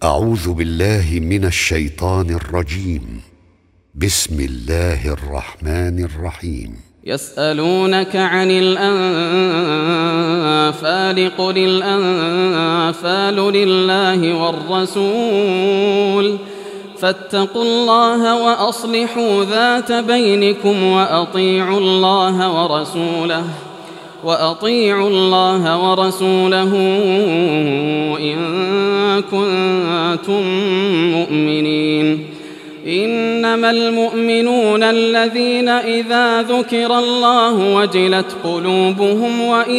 أعوذ بالله من الشيطان الرجيم. بسم الله الرحمن الرحيم. يسألونك عن الأنفال قل الأنفال لله والرسول فاتقوا الله وأصلحوا ذات بينكم وأطيعوا الله ورسوله إن كنتم مؤمنين. إنما المؤمنون الذين إذا ذكر الله وجلت قلوبهم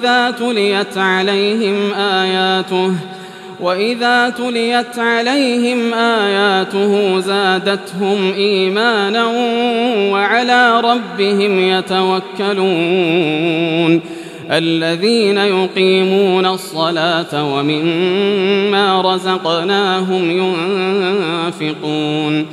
وإذا تليت عليهم آياته زادتهم إيمانا وعلى ربهم يتوكلون. الذين يقيمون الصلاة ومما رزقناهم ينفقون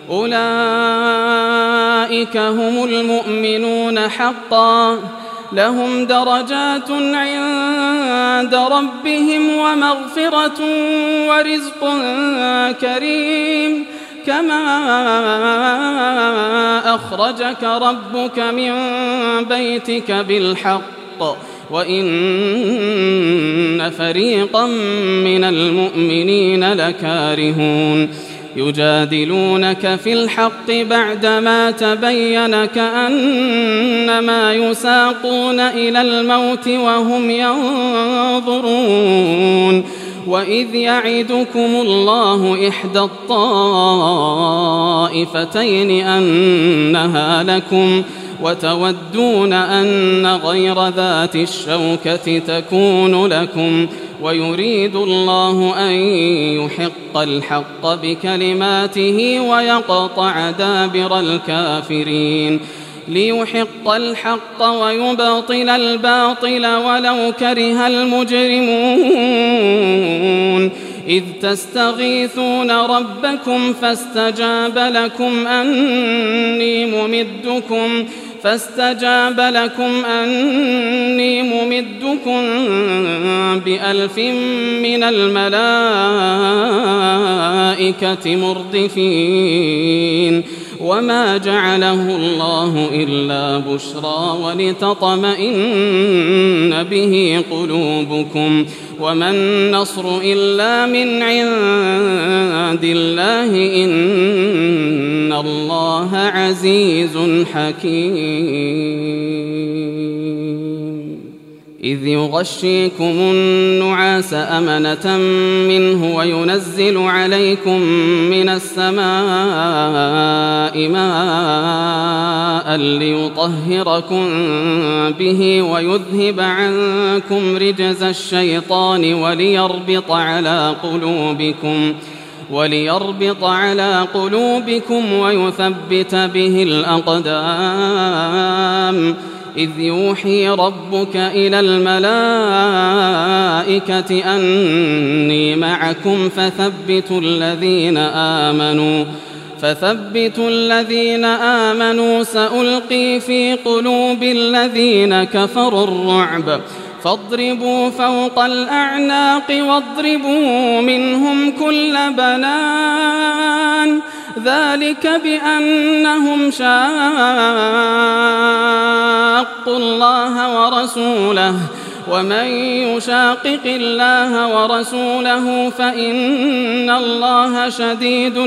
أولئك هم المؤمنون حقا لهم درجات عند ربهم ومغفرة ورزق كريم. كما أخرجك ربك من بيتك بالحق وإن فريقا من المؤمنين لكارهون. يجادلونك في الحق بعدما تبين كأنما يساقون إلى الموت وهم ينظرون. وإذ يعدكم الله إحدى الطائفتين أنها لكم وتودون أن غير ذات الشوكة تكون لكم ويريد الله أن يحق الحق بكلماته ويقطع دابر الكافرين ليحق الحق ويبطل الباطل ولو كره المجرمون. إذ تستغيثون ربكم فاستجاب لكم أني ممدكم ب1000 من الملائكة مردفين. وما جعله الله إلا بشرى ولتطمئن به قلوبكم وما النصر إلا من عند الله إن الله عزيز حكيم. إذ يغشيكم النعاس أمنة منه وينزل عليكم من السماء ماء ليطهركم به ويذهب عنكم رجز الشيطان وليربط على قلوبكم ويثبت به الأقدام. إذ يوحي ربك إلى الملائكة أني معكم فثبتوا الذين آمنوا سألقي في قلوب الذين كفروا الرعب فاضربوا فوق الأعناق واضربوا منهم كل بنان. ذلك بأنهم شاقوا الله ورسوله ومن يشاقق الله ورسوله فإن الله شديد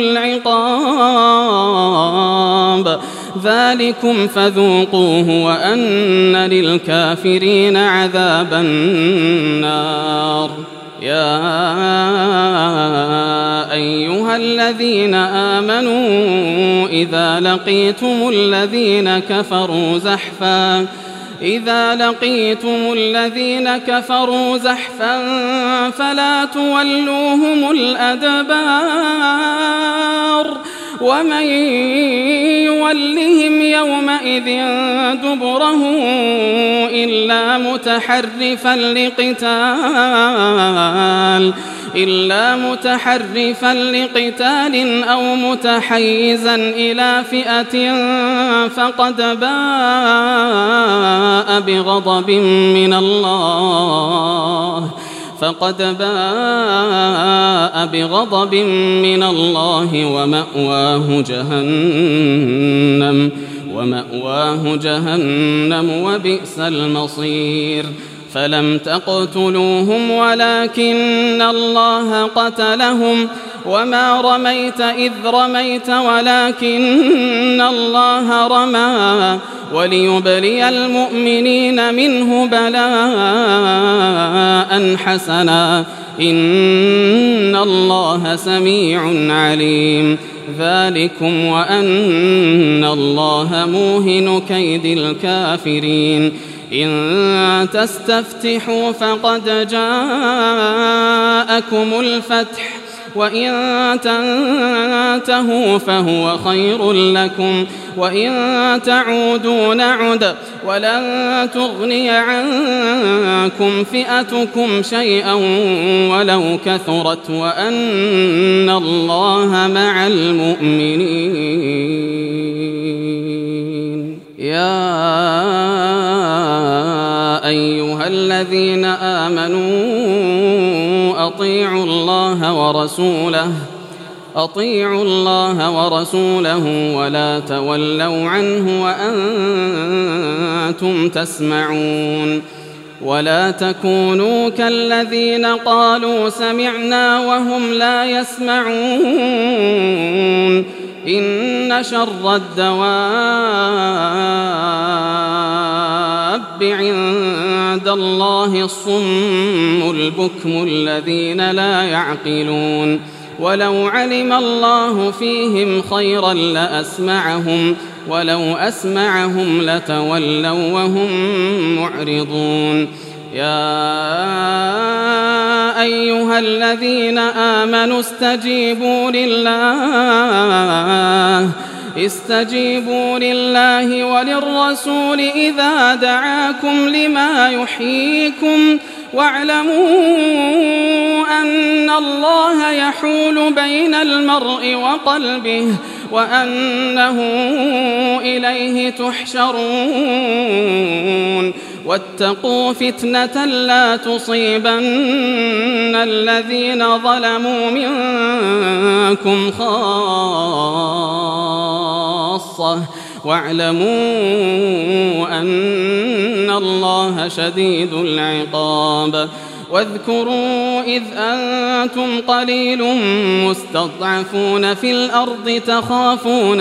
العقاب. ذلكم فذوقوه وأن للكافرين عذاب النار. يا أيها الذين آمنوا إذا لقيتم الذين كفروا زحفا فلا تولوهم الأدبار. ومن يولهم يومئذ دبره إلا متحرفا لقتال أو متحيزا إلى فئة فقد باء بغضب من الله فقد باء بغضب من الله ومأواه جهنم وبئس المصير. فلم تقتلوهم ولكن الله قتلهم وما رميت إذ رميت ولكن الله رمى وليبلي المؤمنين منه بلاء حسنا إن الله سميع عليم. ذلكم وأن الله موهن كيد الكافرين. إن تستفتحوا فقد جاءكم الفتح وإن تنتهوا فهو خير لكم وإن تعودوا نعد ولن تغني عنكم فئتكم شيئا ولو كثرت وأن الله مع المؤمنين. يا أيها الذين آمنوا أطيعوا الله ورسوله ولا تولوا عنه وأنتم تسمعون. ولا تكونوا كالذين قالوا سمعنا وهم لا يسمعون. إن شر الدواب عند الله الصم البكم الذين لا يعقلون. ولو علم الله فيهم خيرا لأسمعهم ولو أسمعهم لتولوا وهم معرضون. يا أيها الذين آمنوا استجيبوا لله وللرسول إذا دعاكم لما يحييكم واعلموا أن الله يحول بين المرء وقلبه وأنه إليه تحشرون. واتقوا فتنة لا تصيبن الذين ظلموا منكم خاصة واعلموا أن الله شديد العقاب. واذكروا إذ أنتم قليل مستضعفون في الأرض تخافون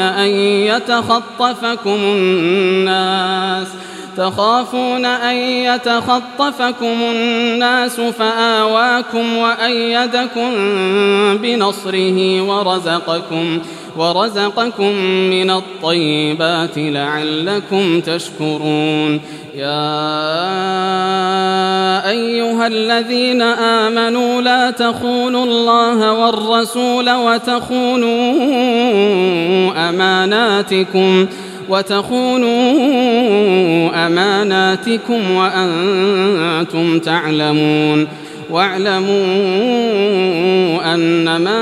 أن يتخطفكم الناس فآواكم وأيدكم بنصره ورزقكم من الطيبات لعلكم تشكرون. يا أيها الذين آمنوا لا تخونوا الله والرسول وتخونوا أماناتكم وأنتم تعلمون. واعلموا أنما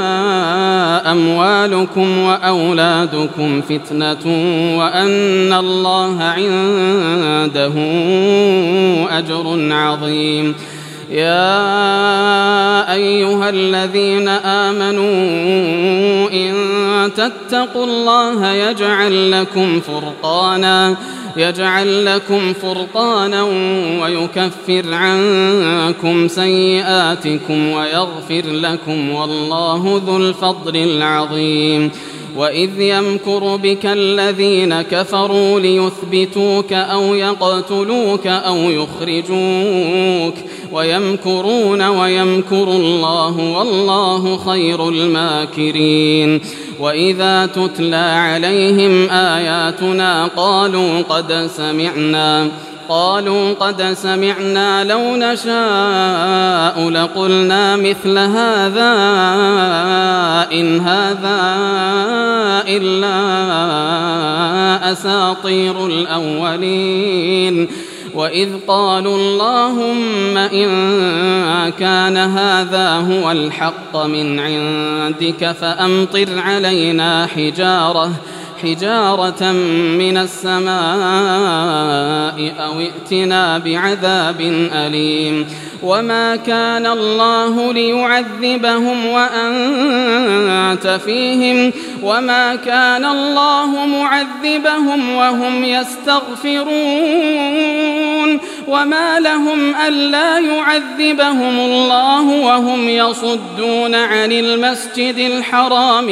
أموالكم وأولادكم فتنة وأن الله عنده أجر عظيم. يا أيها الذين آمنوا إن تتقوا الله يجعل لكم فرقانا ويكفر عنكم سيئاتكم ويغفر لكم والله ذو الفضل العظيم. وإذ يمكر بك الذين كفروا ليثبتوك أو يقتلوك أو يخرجوك ويمكرون ويمكر الله والله خير الماكرين. وإذا تتلى عليهم آياتنا قالوا قد سمعنا لو نشاء لقلنا مثل هذا إن هذا إلا أساطير الأولين. وإذ قالوا اللهم إن كان هذا هو الحق من عندك فأمطر علينا حجارة من السماء أو ائتنا بعذاب أليم وما كان الله ليعذبهم وأنت فيهم وما كان الله معذبهم وهم يستغفرون وما لهم ألا يعذبهم الله وهم يصدون عن المسجد الحرام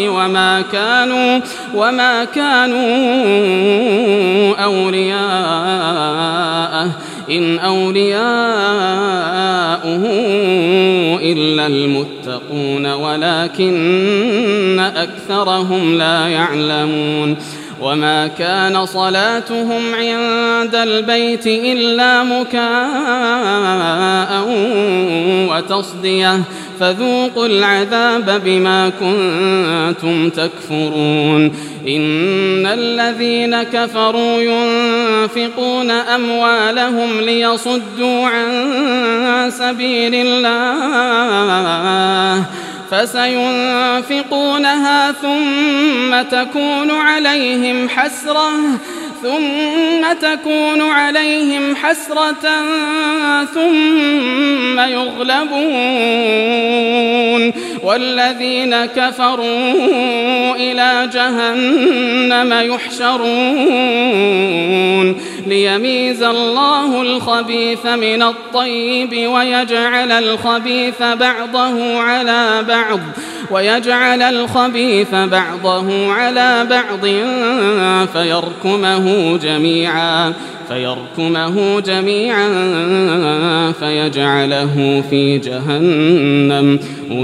وما كانوا أولياءه إن أولياؤه إلا المتقون ولكن أكثرهم لا يعلمون وما كان صلاتهم عند البيت إلا مكاء وتصدية فذوقوا العذاب بما كنتم تكفرون إن الذين كفروا ينفقون أموالهم ليصدوا عن سبيل الله فسينفقونها ثم تكون عليهم حسرة ثم يغلبون والذين كفروا إلى جهنم يحشرون ليميز الله الخبيث من الطيب ويجعل الخبيث بعضه على بعض فيركمه جميعا فيجعله في جهنم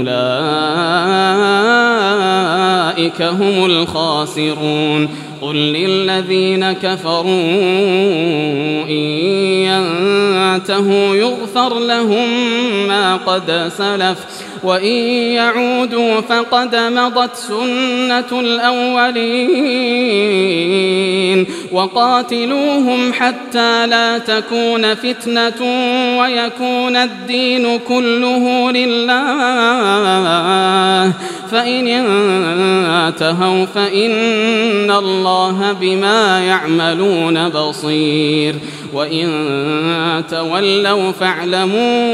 أولئك هم الخاسرون قل للذين كفروا إن ينتهوا يغفر لهم ما قد سلف وإن يعودوا فقد مضت سنة الأولين وقاتلوهم حتى لا تكون فتنة ويكون الدين كله لله فإن انتهوا فإن الله بما يعملون بصير وإن تولوا فاعلموا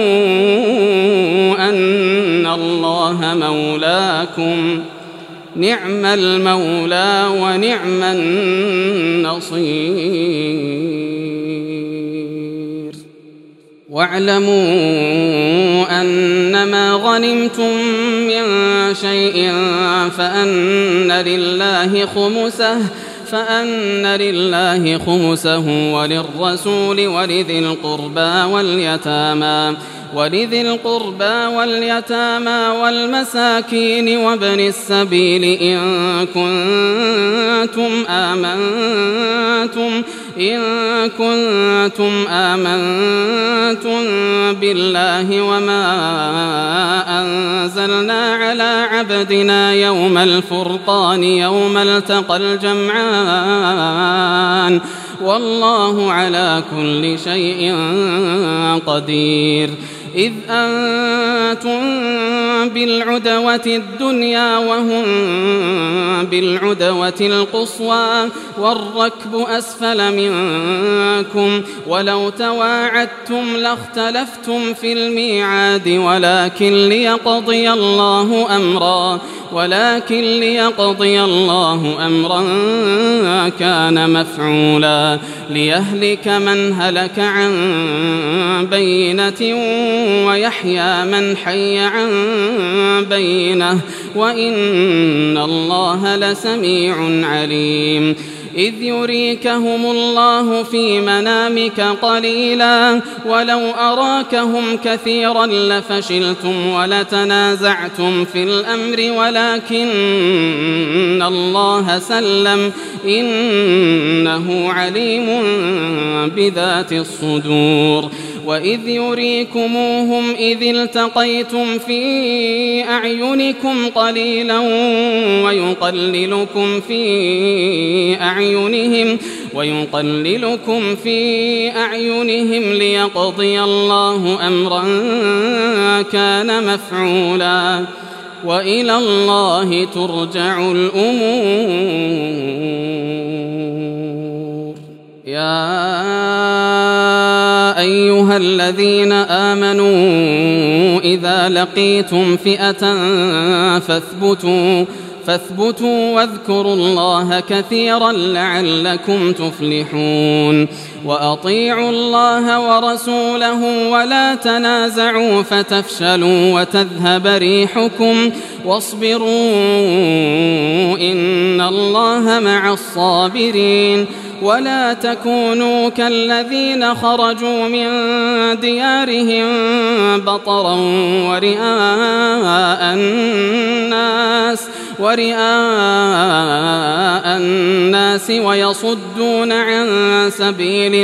أن الله مولاكم نعم المولى ونعم النصير واعلموا أنما غنمتم من شيء فأن لله خمسه وللرسول ولذي القربى واليتامى والمساكين وابن السبيل إن كنتم آمنتم بالله وما أنزلنا على عبدنا يوم الفرقان يوم التقى الجمعان والله على كل شيء قدير إذ أنتم بالعدوة الدنيا وهم بالعدوة القصوى والركب أسفل منكم ولو تواعدتم لاختلفتم في الميعاد ولكن ليقضي الله أمرا كان مفعولا ليهلك من هلك عن بينة ويحيى من حي عن بينة وإن الله لسميع عليم إذ يريكهم الله في منامك قليلا ولو أراكهم كثيرا لفشلتم ولتنازعتم في الأمر ولكن الله سلم إنه عليم بذات الصدور وإذ يريكموهم إذ التقيتم في أعينكم قليلا ويقللكم في أعينهم ليقضي الله أمرا كان مفعولا وإلى الله ترجع الأمور. يا أيها الذين آمنوا إذا لقيتم فئة فاثبتوا واذكروا الله كثيرا لعلكم تفلحون. وأطيعوا الله ورسوله ولا تنازعوا فتفشلوا وتذهب ريحكم واصبروا إن الله مع الصابرين. ولا تكونوا كالذين خرجوا من ديارهم بطرا ورئاء الناس ويصدون عن سبيل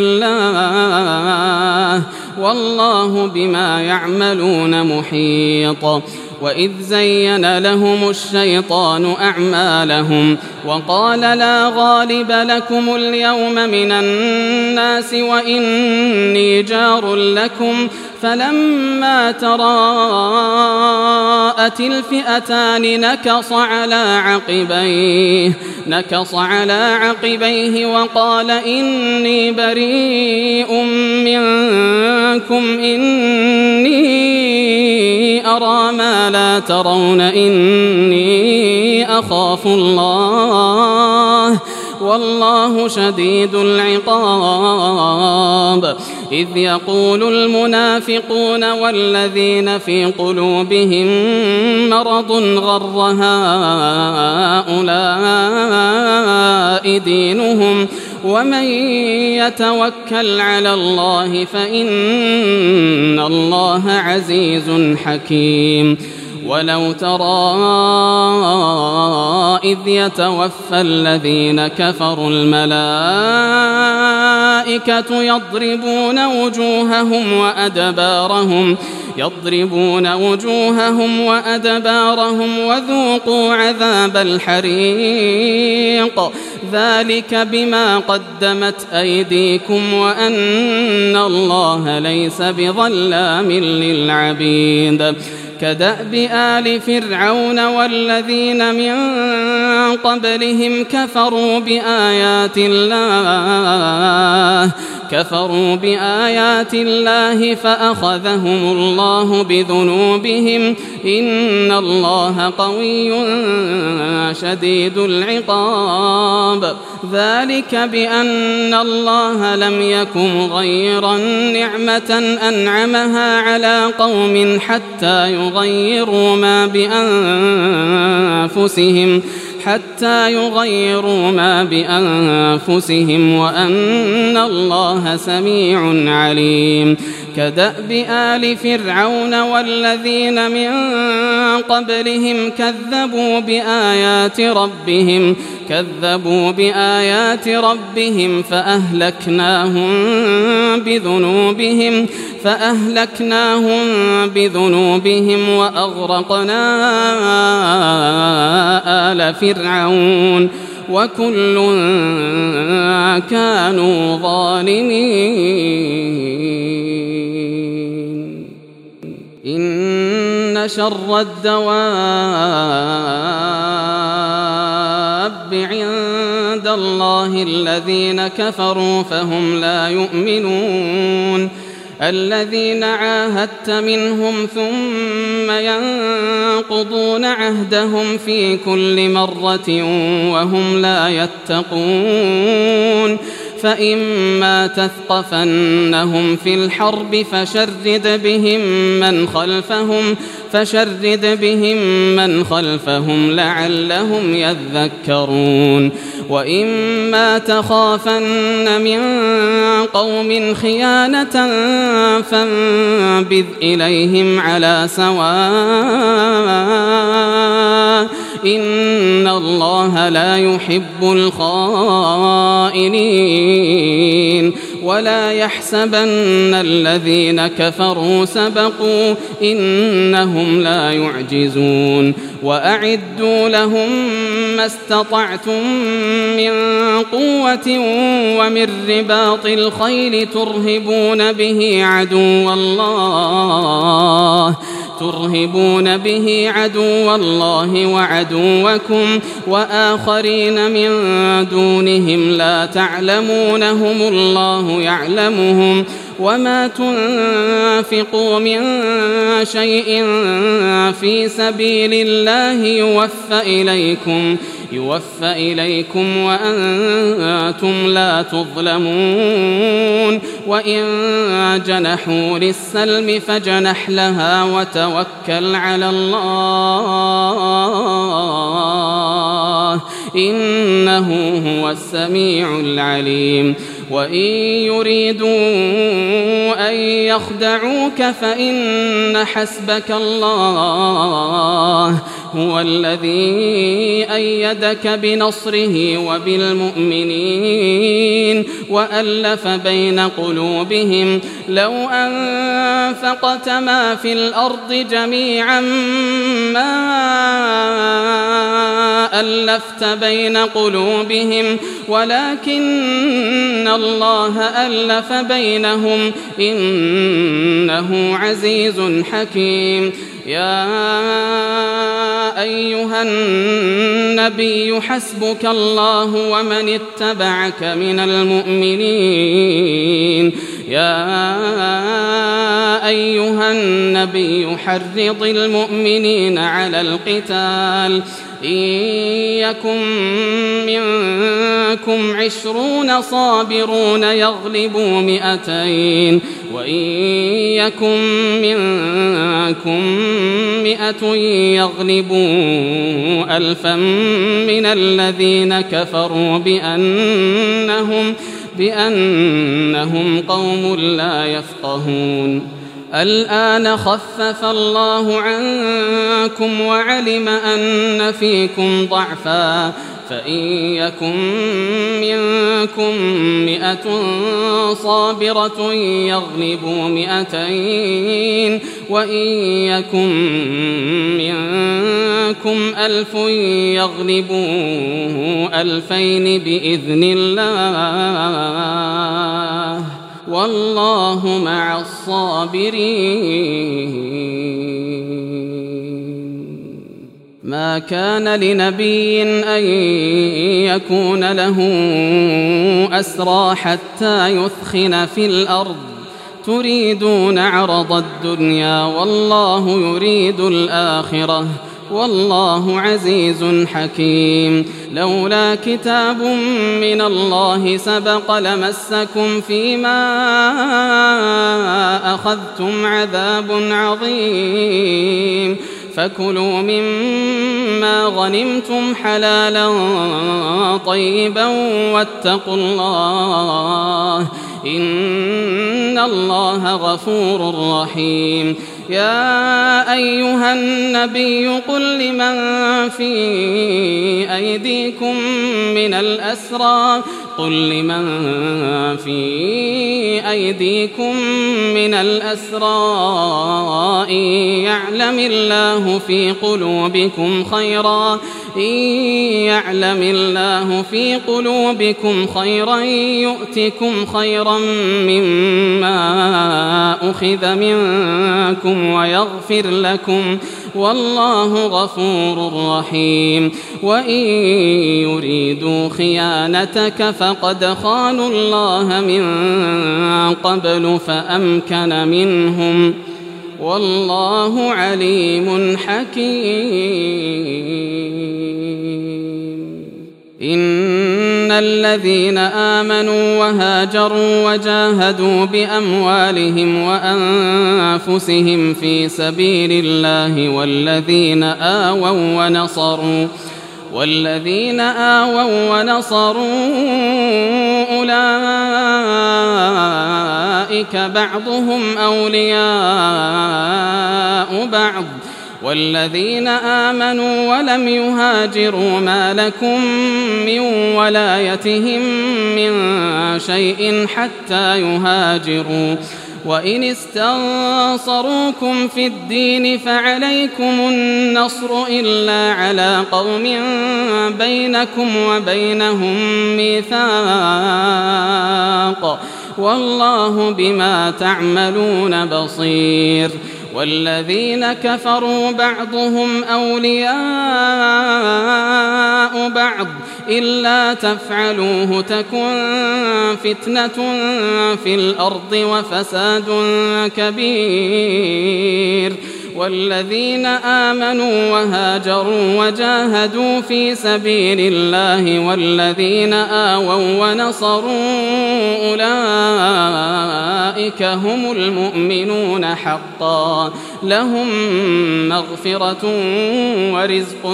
الله والله بما يعملون محيط. وإذ زين لهم الشيطان أعمالهم وقال لا غالب لكم اليوم من الناس وإني جار لكم فلما تراءت الفئتان نكص على عقبيه وقال إني بريء منكم إني أرى ما لا ترون إني أخاف الله والله شديد العقاب. إذ يقول المنافقون والذين في قلوبهم مرض غر هؤلاء دينهم ومن يتوكل على الله فإن الله عزيز حكيم. ولو ترى إذ يتوفى الذين كفروا الملائكة يضربون وجوههم وأدبارهم وذوقوا عذاب الحريق ذلك بما قدمت أيديكم وأن الله ليس بظلام للعبيد. كدأب آل فرعون والذين من قبلهم كفروا بآيات الله فأخذهم الله بذنوبهم إن الله قوي شديد العقاب. ذلك بأن الله لم يكن غير نعمة أنعمها على قوم حتى يغيروا ما بأنفسهم وأن الله سميع عليم. كدأب آل فرعون والذين من قبلهم كذبوا بآيات ربهم فأهلكناهم بذنوبهم وأغرقنا آل فرعون وكل كانوا ظالمين. إن شر الدواب عند الله الذين كفروا فهم لا يؤمنون. الذين عاهدت منهم ثم ينقضون عهدهم في كل مرة وهم لا يتقون. فإما تثقفنهم في الحرب فشرد بهم من خلفهم لعلهم يذكرون. وإما تخافن من قوم خيانة فانبذ إليهم على سواء إن الله لا يحب الخائنين. ولا يحسبن الذين كفروا سبقوا إنهم لا يعجزون. وأعدوا لهم ما استطعتم من قوة ومن رباط الخيل ترهبون به عدو ترهبون به عدو الله وعدوكم وآخرين من دونهم لا تعلمونهم الله يعلمهم وما تنفقوا من شيء في سبيل الله يوفى إليكم وأنتم لا تظلمون وإن جنحوا للسلم فاجنح لها وتوكل على الله إنه هو السميع العليم وإن يريدوا أن يخدعوك فإن حسبك الله هو الذي أيدك بنصره وبالمؤمنين وألف بين قلوبهم لو أنفقت ما في الأرض جميعا ما ألفت بين قلوبهم ولكن الله ألف بينهم إنه عزيز حكيم يا أيها النبي حسبك الله ومن اتبعك من المؤمنين يا أيها النبي حرض المؤمنين على القتال إن يكن منكم 20 صابرون يغلبوا 200 وإن يكن منكم 100 يغلبوا 1000 من الذين كفروا بأنهم قوم لا يفقهون الآن خفف الله عنكم وعلم أن فيكم ضعفا فإن يكن منكم 100 صابرة يغلبوا 200 وإن يكن منكم 1000 يغلبوا 2000 بإذن الله والله مع الصابرين ما كان لنبي أن يكون له أسرى حتى يثخن في الأرض تريدون عرض الدنيا والله يريد الآخرة والله عزيز حكيم لولا كتاب من الله سبق لمسكم فيما أخذتم عذاب عظيم فكلوا مما غنمتم حلالا طيبا واتقوا الله إن الله غفور رحيم يا أيها النبي قل لمن في أيديكم من الأسرى إن يعلم الله في قلوبكم خيرا يؤتكم خيرا مما أخذ منكم ويغفر لكم والله غفور رحيم وإن يريدوا خيانتك فقد خانوا الله من قبل فأمكن منهم والله عليم حكيم إن الذين آمنوا وهاجروا وجاهدوا بأموالهم وأنفسهم في سبيل الله والذين آووا ونصروا أولئك بعضهم أولياء بعض والذين آمنوا ولم يهاجروا ما لكم من ولايتهم من شيء حتى يهاجروا وإن استنصروكم في الدين فعليكم النصر إلا على قوم بينكم وبينهم ميثاق والله بما تعملون بصير والذين كفروا بعضهم أولياء بعض إلا تفعلوه تكن فتنة في الأرض وفساد كبير والذين آمنوا وهاجروا وجاهدوا في سبيل الله والذين آووا ونصروا أولئك هم المؤمنون حقا لهم مغفرة ورزق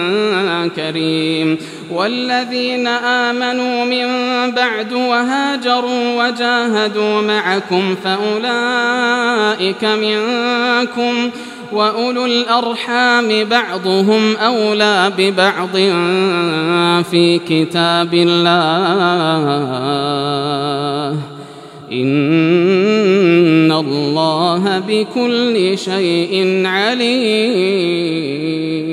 كريم والذين آمنوا من بعد وهاجروا وجاهدوا معكم فأولئك منكم وأولو الأرحام بعضهم أولى ببعض في كتاب الله إن الله بكل شيء عليم.